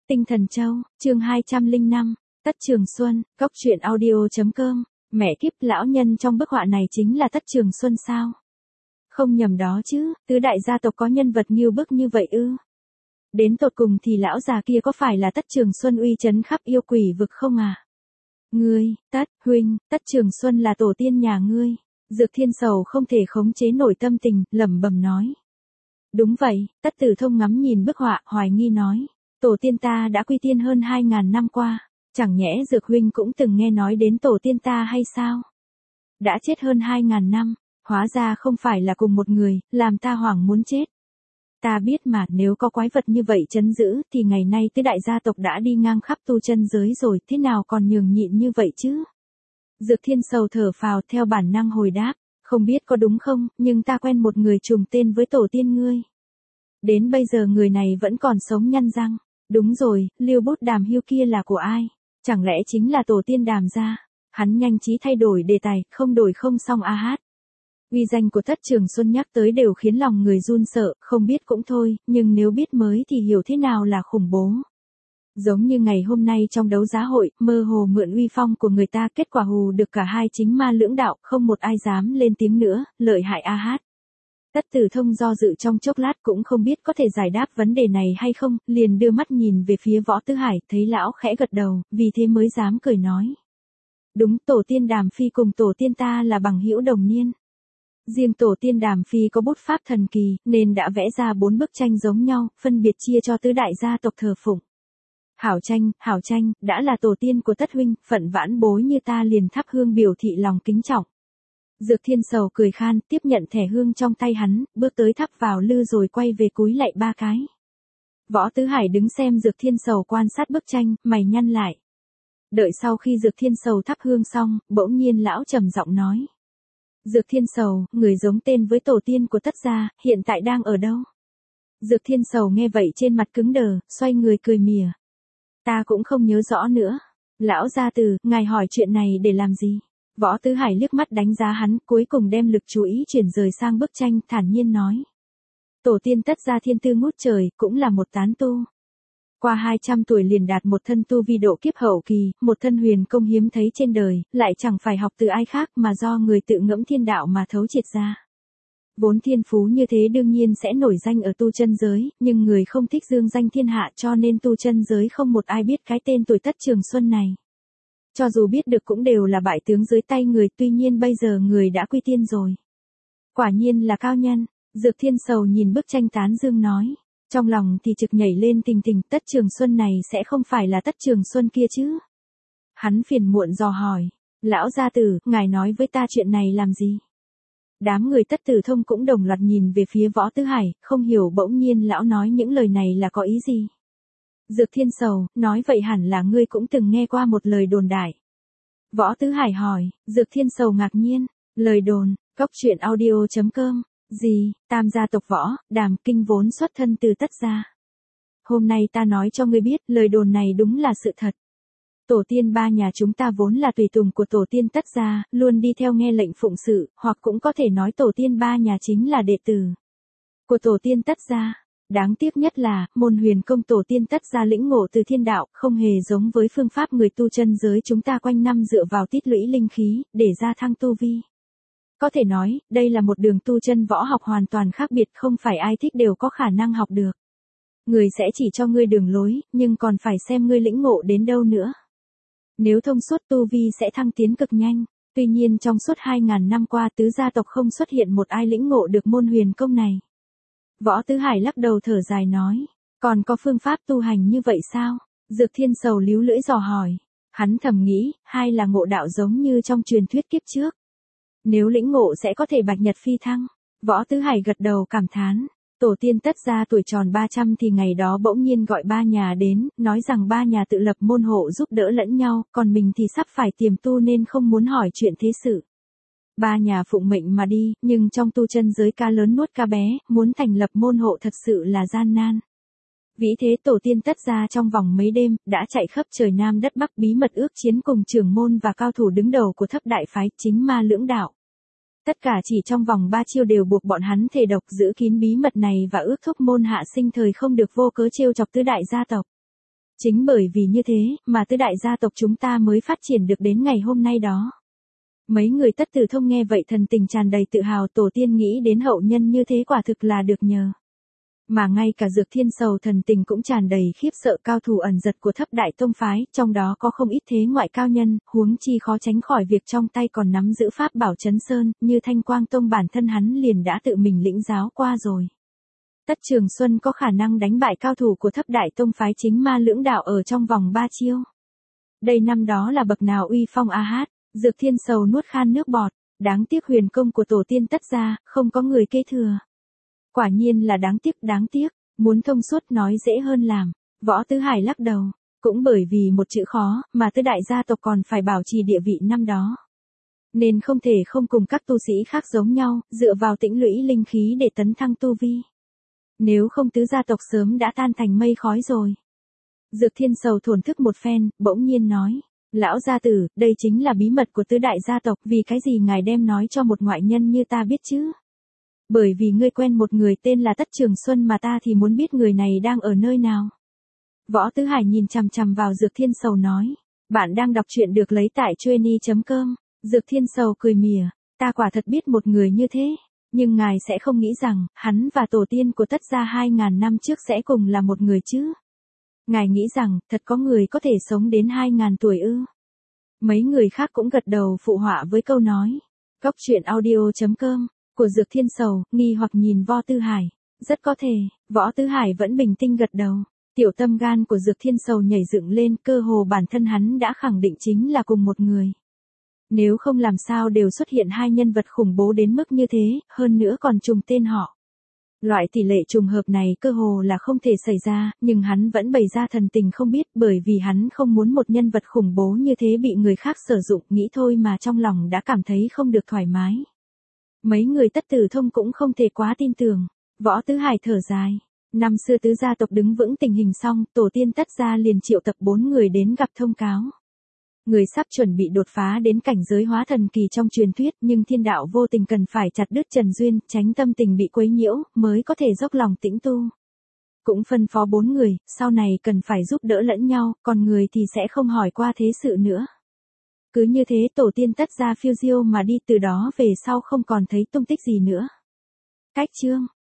Tinh Thần Châu, chương 205, Tất Trường Xuân, Cốc truyện audio.com, mẹ kiếp lão nhân trong bức họa này chính là Tất Trường Xuân sao? Không nhầm đó chứ, tứ đại gia tộc có nhân vật nghiêu bức như vậy ư? Đến tột cùng thì lão già kia có phải là Tất Trường Xuân uy chấn khắp yêu quỷ vực không à? Ngươi, Tất, huynh, Tất Trường Xuân là tổ tiên nhà ngươi. Dược Thiên Sầu không thể khống chế nổi tâm tình, lẩm bẩm nói. Đúng vậy, Tất Tử Thông ngắm nhìn bức họa, hoài nghi nói. Tổ tiên ta đã quy tiên hơn 2.000 năm qua, chẳng nhẽ Dược huynh cũng từng nghe nói đến tổ tiên ta hay sao? Đã chết hơn 2.000 năm, hóa ra không phải là cùng một người, làm ta hoảng muốn chết. Ta biết mà, nếu có quái vật như vậy trấn giữ thì ngày nay tứ đại gia tộc đã đi ngang khắp tu chân giới rồi, thế nào còn nhường nhịn như vậy chứ? Dược Thiên Sầu thở phào theo bản năng hồi đáp, không biết có đúng không, nhưng ta quen một người trùng tên với tổ tiên ngươi. Đến bây giờ người này vẫn còn sống nhăn răng. Đúng rồi, Liêu Bút Đàm Hưu kia là của ai? Chẳng lẽ chính là tổ tiên Đàm gia? Hắn nhanh trí thay đổi đề tài, không đổi không xong a hát. Uy danh của Tất Trường Xuân nhắc tới đều khiến lòng người run sợ, không biết cũng thôi, nhưng nếu biết mới thì hiểu thế nào là khủng bố. Giống như ngày hôm nay trong đấu giá hội, mơ hồ mượn uy phong của người ta, kết quả hù được cả hai chính ma lưỡng đạo, không một ai dám lên tiếng nữa, lợi hại a hát. Tất Tử Thông do dự trong chốc lát cũng không biết có thể giải đáp vấn đề này hay không, liền đưa mắt nhìn về phía Võ Tứ Hải, thấy lão khẽ gật đầu, vì thế mới dám cười nói. Đúng, tổ tiên Đàm Phi cùng tổ tiên ta là bằng hữu đồng niên. Riêng tổ tiên Đàm Phi có bút pháp thần kỳ, nên đã vẽ ra 4 bức tranh giống nhau, phân biệt chia cho tứ đại gia tộc thờ phụng. Hảo tranh, đã là tổ tiên của Tất huynh, phận vãn bối như ta liền thắp hương biểu thị lòng kính trọng. Dược Thiên Sầu cười khan, tiếp nhận thẻ hương trong tay hắn, bước tới thắp vào lư rồi quay về cúi lạy 3 cái. Võ Tứ Hải đứng xem Dược Thiên Sầu quan sát bức tranh, mày nhăn lại. Đợi sau khi Dược Thiên Sầu thắp hương xong, bỗng nhiên lão trầm giọng nói. Dược Thiên Sầu, người giống tên với tổ tiên của Tất gia, hiện tại đang ở đâu? Dược Thiên Sầu nghe vậy trên mặt cứng đờ, xoay người cười mỉa. Ta cũng không nhớ rõ nữa. Lão gia tử, ngài hỏi chuyện này để làm gì? Võ Tứ Hải liếc mắt đánh giá hắn, cuối cùng đem lực chú ý chuyển rời sang bức tranh, thản nhiên nói. Tổ tiên Tất gia thiên tư ngút trời, cũng là một tán tu. Qua 200 tuổi liền đạt một thân tu vi độ kiếp hậu kỳ, một thân huyền công hiếm thấy trên đời, lại chẳng phải học từ ai khác mà do người tự ngẫm thiên đạo mà thấu triệt ra. Vốn thiên phú như thế đương nhiên sẽ nổi danh ở tu chân giới, nhưng người không thích dương danh thiên hạ cho nên tu chân giới không một ai biết cái tên tuổi Tất Trường Xuân này. Cho dù biết được cũng đều là bại tướng dưới tay người, tuy nhiên bây giờ người đã quy tiên rồi. Quả nhiên là cao nhân, Dược Thiên Sầu nhìn bức tranh tán dương nói. Trong lòng thì trực nhảy lên tình tình, Tất Trường Xuân này sẽ không phải là Tất Trường Xuân kia chứ? Hắn phiền muộn dò hỏi. Lão gia tử, ngài nói với ta chuyện này làm gì? Đám người Tất Tử Thông cũng đồng loạt nhìn về phía Võ Tứ Hải, không hiểu bỗng nhiên lão nói những lời này là có ý gì. Dược Thiên Sầu, nói vậy hẳn là ngươi cũng từng nghe qua một lời đồn đại. Võ Tứ Hải hỏi, Dược Thiên Sầu ngạc nhiên, lời đồn, Cốc truyện audio.com, gì, Tam gia tộc Võ, Đàm Kinh vốn xuất thân từ Tất gia. Hôm nay ta nói cho ngươi biết, lời đồn này đúng là sự thật. Tổ tiên ba nhà chúng ta vốn là tùy tùng của tổ tiên Tất gia, luôn đi theo nghe lệnh phụng sự, hoặc cũng có thể nói tổ tiên ba nhà chính là đệ tử của tổ tiên Tất gia. Đáng tiếc nhất là, môn huyền công tổ tiên Tất gia lĩnh ngộ từ thiên đạo, không hề giống với phương pháp người tu chân giới chúng ta quanh năm dựa vào tích lũy linh khí, để gia thăng tu vi. Có thể nói, đây là một đường tu chân võ học hoàn toàn khác biệt, không phải ai thích đều có khả năng học được. Người sẽ chỉ cho ngươi đường lối, nhưng còn phải xem ngươi lĩnh ngộ đến đâu nữa. Nếu thông suốt tu vi sẽ thăng tiến cực nhanh, tuy nhiên trong suốt 2.000 năm qua tứ gia tộc không xuất hiện một ai lĩnh ngộ được môn huyền công này. Võ Tứ Hải lắc đầu thở dài nói, còn có phương pháp tu hành như vậy sao? Dược Thiên Sầu líu lưỡi dò hỏi. Hắn thầm nghĩ, hay là ngộ đạo giống như trong truyền thuyết kiếp trước. Nếu lĩnh ngộ sẽ có thể bạch nhật phi thăng. Võ Tứ Hải gật đầu cảm thán. Tổ tiên Tất gia tuổi tròn 300 thì ngày đó bỗng nhiên gọi ba nhà đến, nói rằng ba nhà tự lập môn hộ giúp đỡ lẫn nhau, còn mình thì sắp phải tiềm tu nên không muốn hỏi chuyện thế sự. Ba nhà phụng mệnh mà đi, nhưng trong tu chân giới ca lớn nuốt ca bé, muốn thành lập môn hộ thật sự là gian nan. Vì thế tổ tiên Tất gia trong vòng mấy đêm, đã chạy khắp trời Nam đất Bắc bí mật ước chiến cùng trưởng môn và cao thủ đứng đầu của thất đại phái, chính ma lưỡng đạo. Tất cả chỉ trong vòng 3 chiêu đều buộc bọn hắn thề độc giữ kín bí mật này và ước thúc môn hạ sinh thời không được vô cớ trêu chọc tứ đại gia tộc. Chính bởi vì như thế, mà tứ đại gia tộc chúng ta mới phát triển được đến ngày hôm nay đó. Mấy người Tất Tử Thông nghe vậy thần tình tràn đầy tự hào, tổ tiên nghĩ đến hậu nhân như thế quả thực là được nhờ. Mà ngay cả Dược Thiên Sầu thần tình cũng tràn đầy khiếp sợ, cao thủ ẩn giật của thấp đại tông phái, trong đó có không ít thế ngoại cao nhân, huống chi khó tránh khỏi việc trong tay còn nắm giữ pháp bảo Chấn Sơn, như Thanh Quang Tông bản thân hắn liền đã tự mình lĩnh giáo qua rồi. Tất Trường Xuân có khả năng đánh bại cao thủ của thấp đại tông phái chính ma lưỡng đạo ở trong vòng 3 chiêu. Đây năm đó là bậc nào uy phong a hát. Dược Thiên Sầu nuốt khan nước bọt, đáng tiếc huyền công của tổ tiên Tất gia, không có người kế thừa. Quả nhiên là đáng tiếc, muốn thông suốt nói dễ hơn làm. Võ Tứ Hải lắc đầu, cũng bởi vì một chữ khó, mà tứ đại gia tộc còn phải bảo trì địa vị năm đó. Nên không thể không cùng các tu sĩ khác giống nhau, dựa vào tĩnh lũy linh khí để tấn thăng tu vi. Nếu không tứ gia tộc sớm đã tan thành mây khói rồi. Dược Thiên Sầu thổn thức một phen, bỗng nhiên nói. Lão gia tử, đây chính là bí mật của tứ đại gia tộc, vì cái gì ngài đem nói cho một ngoại nhân như ta biết chứ? Bởi vì ngươi quen một người tên là Tất Trường Xuân mà ta thì muốn biết người này đang ở nơi nào. Võ Tứ Hải nhìn chằm chằm vào Dược Thiên Sầu nói. Bạn đang đọc truyện được lấy tại Chueny.com. Dược Thiên Sầu cười mỉa. Ta quả thật biết một người như thế. Nhưng ngài sẽ không nghĩ rằng, hắn và tổ tiên của Tất gia 2.000 năm trước sẽ cùng là một người chứ? Ngài nghĩ rằng, thật có người có thể sống đến 2.000 tuổi ư? Mấy người khác cũng gật đầu phụ họa với câu nói. Góc truyện audio.com, của Dược Thiên Sầu, nghi hoặc nhìn Võ Tứ Hải. Rất có thể, Võ Tứ Hải vẫn bình tĩnh gật đầu. Tiểu tâm gan của Dược Thiên Sầu nhảy dựng lên, cơ hồ bản thân hắn đã khẳng định chính là cùng một người. Nếu không làm sao đều xuất hiện hai nhân vật khủng bố đến mức như thế, hơn nữa còn trùng tên họ. Loại tỷ lệ trùng hợp này cơ hồ là không thể xảy ra, nhưng hắn vẫn bày ra thần tình không biết, bởi vì hắn không muốn một nhân vật khủng bố như thế bị người khác sử dụng, nghĩ thôi mà trong lòng đã cảm thấy không được thoải mái. Mấy người Tất Tử Thông cũng không thể quá tin tưởng. Võ Tứ Hải thở dài. Năm xưa tứ gia tộc đứng vững tình hình xong, tổ tiên Tất gia liền triệu tập 4 người đến gặp thông cáo. Người sắp chuẩn bị đột phá đến cảnh giới hóa thần kỳ trong truyền thuyết, nhưng thiên đạo vô tình cần phải chặt đứt trần duyên, tránh tâm tình bị quấy nhiễu, mới có thể dốc lòng tĩnh tu. Cũng phân phó 4 người, sau này cần phải giúp đỡ lẫn nhau, còn người thì sẽ không hỏi qua thế sự nữa. Cứ như thế tổ tiên Tất gia phiêu diêu mà đi, từ đó về sau không còn thấy tung tích gì nữa. Cách chương